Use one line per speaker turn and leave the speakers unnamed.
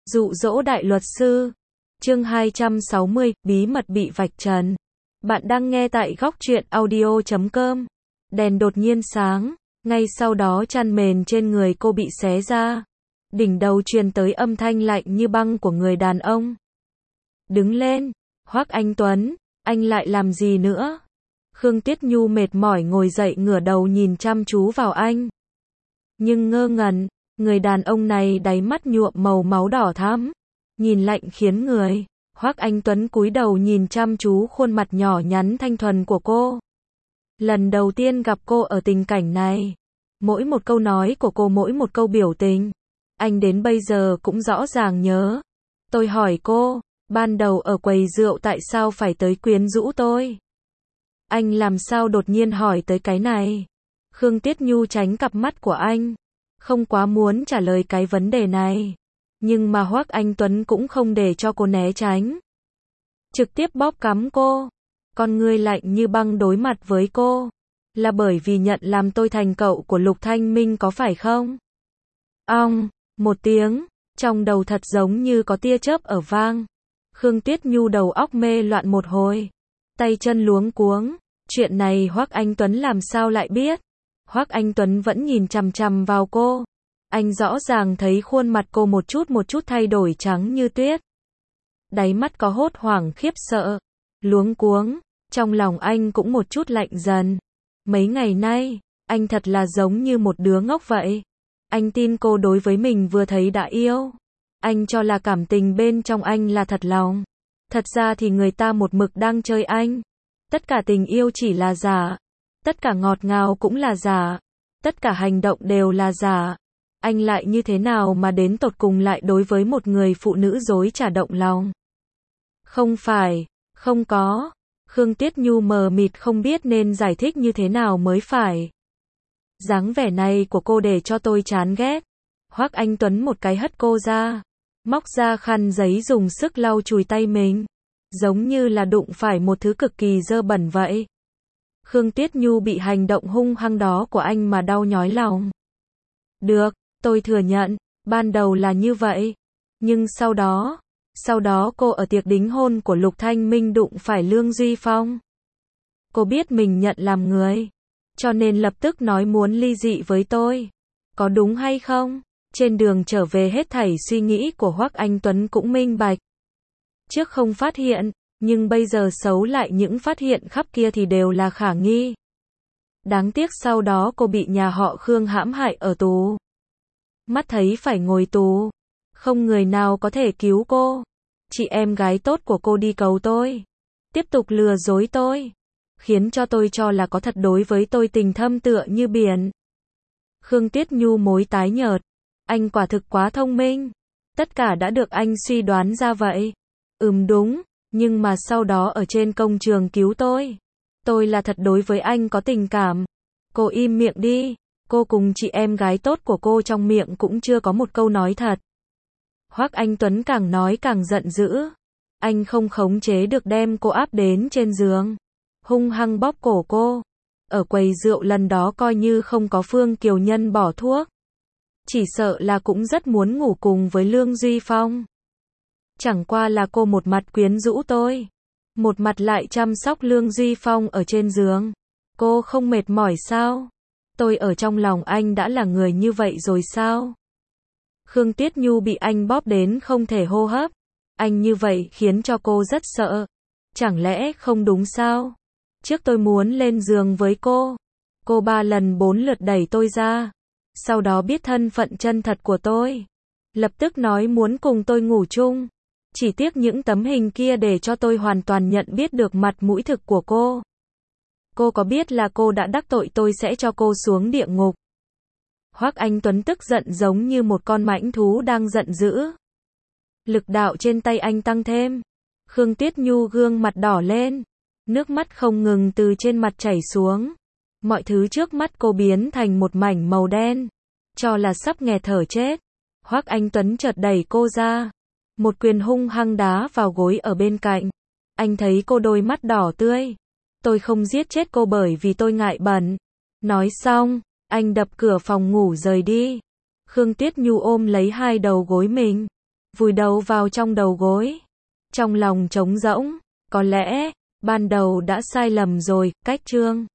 Dụ dỗ đại luật sư. Chương 260, bí mật bị vạch trần. Bạn đang nghe tại góc truyện audio.com. Đèn đột nhiên sáng, ngay sau đó chăn mền trên người cô bị xé ra. Đỉnh đầu truyền tới âm thanh lạnh như băng của người đàn ông. Đứng lên, Hoắc Anh Tuấn, anh lại làm gì nữa? Khương Tiết Nhu mệt mỏi ngồi dậy ngửa đầu nhìn chăm chú vào anh. Nhưng ngơ ngẩn, người đàn ông này đáy mắt nhuộm màu máu đỏ thắm, nhìn lạnh khiến người. Hoắc Anh Tuấn cúi đầu nhìn chăm chú khuôn mặt nhỏ nhắn thanh thuần của cô. Lần đầu tiên gặp cô ở tình cảnh này, mỗi một câu nói của cô, mỗi một câu biểu tình, anh đến bây giờ cũng rõ ràng nhớ. Tôi hỏi cô, ban đầu ở quầy rượu tại sao phải tới quyến rũ tôi? Anh làm sao đột nhiên hỏi tới cái này? Khương Tiết Nhu tránh cặp mắt của anh, không quá muốn trả lời cái vấn đề này. Nhưng mà Hoắc Anh Tuấn cũng không để cho cô né tránh. Trực tiếp bóp cắm cô. Con ngươi lạnh như băng đối mặt với cô. Là bởi vì nhận làm tôi thành cậu của Lục Thanh Minh có phải không? Ong, một tiếng, trong đầu thật giống như có tia chớp ở vang. Khương Tiết Nhu đầu óc mê loạn một hồi. Tay chân luống cuống. Chuyện này Hoắc Anh Tuấn làm sao lại biết? Hoắc Anh Tuấn vẫn nhìn chằm chằm vào cô. Anh rõ ràng thấy khuôn mặt cô một chút thay đổi trắng như tuyết. Đáy mắt có hốt hoảng khiếp sợ, luống cuống, trong lòng anh cũng một chút lạnh dần. Mấy ngày nay, anh thật là giống như một đứa ngốc vậy. Anh tin cô đối với mình vừa thấy đã yêu. Anh cho là cảm tình bên trong anh là thật lòng. Thật ra thì người ta một mực đang chơi anh. Tất cả tình yêu chỉ là giả. Tất cả ngọt ngào cũng là giả. Tất cả hành động đều là giả. Anh lại như thế nào mà đến tột cùng lại đối với một người phụ nữ dối trá động lòng? Không phải, không có. Khương Tiết Nhu mờ mịt không biết nên giải thích như thế nào mới phải. Dáng vẻ này của cô để cho tôi chán ghét. Hoắc Anh Tuấn một cái hất cô ra, móc ra khăn giấy dùng sức lau chùi tay mình, giống như là đụng phải một thứ cực kỳ dơ bẩn vậy. Khương Tiết Nhu bị hành động hung hăng đó của anh mà đau nhói lòng. Được, tôi thừa nhận, ban đầu là như vậy. Nhưng sau đó cô ở tiệc đính hôn của Lục Thanh Minh đụng phải Lương Duy Phong. Cô biết mình nhận làm người, cho nên lập tức nói muốn ly dị với tôi. Có đúng hay không? Trên đường trở về hết thảy suy nghĩ của Hoắc Anh Tuấn cũng minh bạch. Trước không phát hiện, nhưng bây giờ xấu lại những phát hiện khắp kia thì đều là khả nghi. Đáng tiếc sau đó cô bị nhà họ Khương hãm hại ở tù. Mắt thấy phải ngồi tù, không người nào có thể cứu cô. Chị em gái tốt của cô đi cầu tôi, tiếp tục lừa dối tôi, khiến cho tôi cho là có thật đối với tôi tình thâm tựa như biển. Khương Tiết Nhu môi tái nhợt, anh quả thực quá thông minh. Tất cả đã được anh suy đoán ra vậy. Đúng, nhưng mà sau đó ở trên công trường cứu tôi. Tôi là thật đối với anh có tình cảm. Cô im miệng đi. Cô cùng chị em gái tốt của cô trong miệng cũng chưa có một câu nói thật. Hoắc Anh Tuấn càng nói càng giận dữ. Anh không khống chế được đem cô áp đến trên giường, hung hăng bóp cổ cô. Ở quầy rượu lần đó coi như không có Phương Kiều Nhân bỏ thuốc, chỉ sợ là cũng rất muốn ngủ cùng với Lương Duy Phong. Chẳng qua là cô một mặt quyến rũ tôi, một mặt lại chăm sóc Lương Duy Phong ở trên giường. Cô không mệt mỏi sao? Tôi ở trong lòng anh đã là người như vậy rồi sao? Khương Tiết Nhu bị anh bóp đến không thể hô hấp. Anh như vậy khiến cho cô rất sợ. Chẳng lẽ không đúng sao? Trước tôi muốn lên giường với cô 3 lần 4 lượt đẩy tôi ra. Sau đó biết thân phận chân thật của tôi, lập tức nói muốn cùng tôi ngủ chung. Chỉ tiếc những tấm hình kia để cho tôi hoàn toàn nhận biết được mặt mũi thực của cô. Cô có biết là cô đã đắc tội tôi sẽ cho cô xuống địa ngục? Hoắc Anh Tuấn tức giận giống như một con mãnh thú đang giận dữ. Lực đạo trên tay anh tăng thêm. Khương Tiết Nhu gương mặt đỏ lên, nước mắt không ngừng từ trên mặt chảy xuống. Mọi thứ trước mắt cô biến thành một mảnh màu đen, cho là sắp nghẹt thở chết. Hoắc Anh Tuấn chợt đẩy cô ra, một quyền hung hăng đá vào gối ở bên cạnh. Anh thấy cô đôi mắt đỏ tươi. Tôi không giết chết cô bởi vì tôi ngại bẩn. Nói xong, anh đập cửa phòng ngủ rời đi. Khương Tiết Nhu ôm lấy hai đầu gối mình, vùi đầu vào trong đầu gối. Trong lòng trống rỗng, có lẽ, ban đầu đã sai lầm rồi, cách Trương